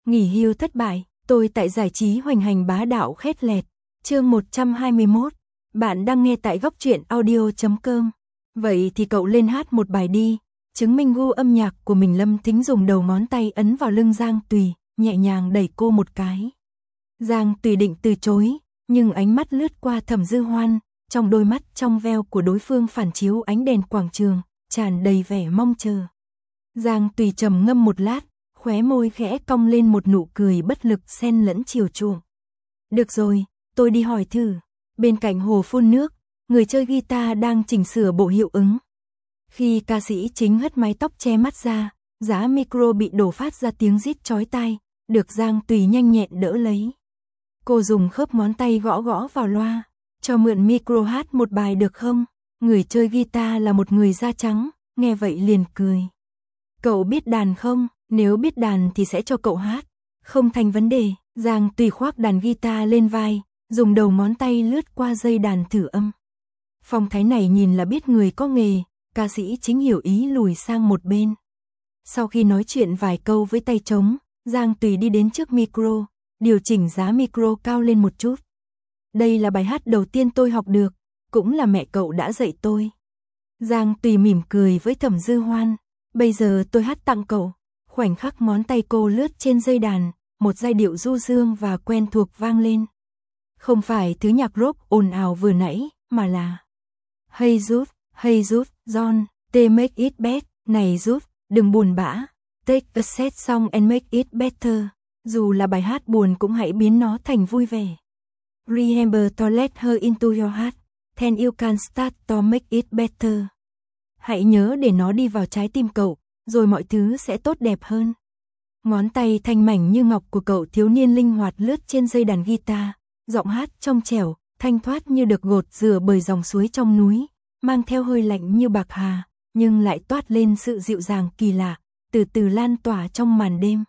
Nghỉ hưu thất bại, tôi tại giải trí hoành hành bá đạo khét lẹt. Chương 121. Bạn đang nghe tại góc truyện audio.com. Vậy thì cậu lên hát một bài đi. Chứng minh gu âm nhạc của mình. Lâm Thính dùng đầu ngón tay ấn vào lưng Giang Tùy, nhẹ nhàng đẩy cô một cái. Giang Tùy định từ chối, nhưng ánh mắt lướt qua Thẩm Dư Hoan, trong đôi mắt trong veo của đối phương phản chiếu ánh đèn quảng trường, tràn đầy vẻ mong chờ. Giang Tùy trầm ngâm một lát, khóe môi khẽ cong lên một nụ cười bất lực xen lẫn chiều chuộng. Được rồi, tôi đi hỏi thử. Bên cạnh hồ phun nước, người chơi guitar đang chỉnh sửa bộ hiệu ứng. Khi ca sĩ chính hất mái tóc che mắt ra, giá micro bị đổ phát ra tiếng rít chói tai, được Giang Tùy nhanh nhẹn đỡ lấy. Cô dùng khớp ngón tay gõ gõ vào loa, cho mượn micro hát một bài được không? Người chơi guitar là một người da trắng, nghe vậy liền cười. Cậu biết đàn không? Nếu biết đàn thì sẽ cho cậu hát. Không thành vấn đề. Giang Tùy khoác đàn guitar lên vai, dùng đầu ngón tay lướt qua dây đàn thử âm. Phong thái này nhìn là biết người có nghề, ca sĩ chính hiểu ý lùi sang một bên. Sau khi nói chuyện vài câu với tay trống, Giang Tùy đi đến trước micro, điều chỉnh giá micro cao lên một chút. Đây là bài hát đầu tiên tôi học được, cũng là mẹ cậu đã dạy tôi. Giang Tùy mỉm cười với Thẩm Dư Hoan, bây giờ tôi hát tặng cậu. Khoảnh khắc ngón tay cô lướt trên dây đàn, một giai điệu du dương và quen thuộc vang lên. Không phải thứ nhạc rock ồn ào vừa nãy, mà là Hey Jude, John, they make it better. Này Jude, đừng buồn bã. Take a sad song and make it better. Dù là bài hát buồn cũng hãy biến nó thành vui vẻ. Remember to let her into your heart, then you can start to make it better. Hãy nhớ để nó đi vào trái tim cậu, rồi mọi thứ sẽ tốt đẹp hơn. Ngón tay thanh mảnh như ngọc của cậu thiếu niên linh hoạt lướt trên dây đàn guitar, giọng hát trong trẻo, thanh thoát như được gột rửa bởi dòng suối trong núi, mang theo hơi lạnh như bạc hà, nhưng lại toát lên sự dịu dàng kỳ lạ, từ từ lan tỏa trong màn đêm.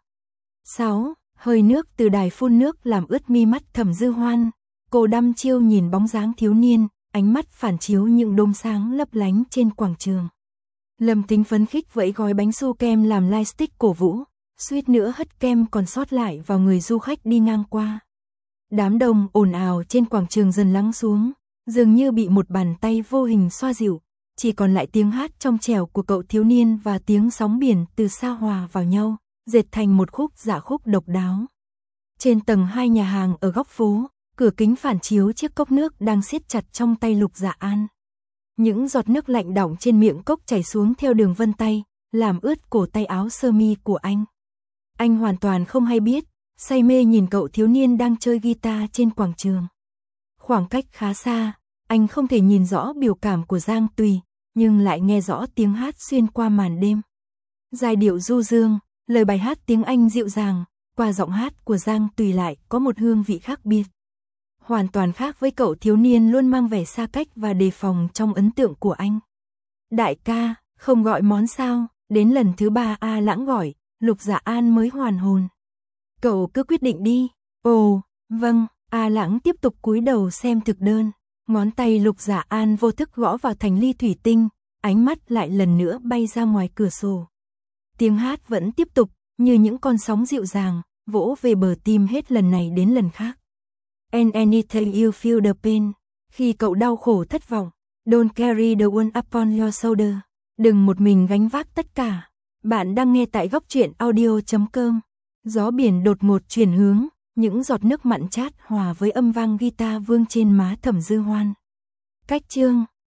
6. Hơi nước từ đài phun nước làm ướt mi mắt Thẩm Dư Hoan, cô đăm chiêu nhìn bóng dáng thiếu niên, ánh mắt phản chiếu những đốm sáng lấp lánh trên quảng trường. Lâm Thính phấn khích vẫy gói bánh su kem làm lightstick cổ vũ, suýt nữa hất kem còn sót lại vào người du khách đi ngang qua. Đám đông ồn ào trên quảng trường dần lắng xuống, dường như bị một bàn tay vô hình xoa dịu, chỉ còn lại tiếng hát trong trẻo của cậu thiếu niên và tiếng sóng biển từ xa hòa vào nhau, dệt thành một khúc dạ khúc độc đáo. Trên tầng 2 nhà hàng ở góc phố, cửa kính phản chiếu chiếc cốc nước đang siết chặt trong tay Lục Dạ An. Những giọt nước lạnh đọng trên miệng cốc chảy xuống theo đường vân tay, làm ướt cổ tay áo sơ mi của anh. Anh hoàn toàn không hay biết, say mê nhìn cậu thiếu niên đang chơi guitar trên quảng trường. Khoảng cách khá xa, anh không thể nhìn rõ biểu cảm của Giang Tùy, nhưng lại nghe rõ tiếng hát xuyên qua màn đêm. Giai điệu du dương, lời bài hát tiếng Anh dịu dàng, qua giọng hát của Giang Tùy lại có một hương vị khác biệt. Hoàn toàn khác với cậu thiếu niên luôn mang vẻ xa cách và đề phòng trong ấn tượng của anh. Đại ca, không gọi món sao? Đến lần thứ 3 A Lãng gọi, Lục Dạ An mới hoàn hồn. Cậu cứ quyết định đi. Ồ, vâng. A Lãng tiếp tục cúi đầu xem thực đơn. Ngón tay Lục Dạ An vô thức gõ vào thành ly thủy tinh, ánh mắt lại lần nữa bay ra ngoài cửa sổ. Tiếng hát vẫn tiếp tục, như những con sóng dịu dàng, vỗ về bờ tim hết lần này đến lần khác. And anything you feel the pain. Khi cậu đau khổ thất vọng, don't carry the world upon your shoulder. Đừng một mình gánh vác tất cả. Bạn đang nghe tại góc truyện audio.com. Gió biển đột ngột chuyển hướng, những giọt nước mặn chát hòa với âm vang guitar vương trên má Thẩm Dư Hoan. Cách chương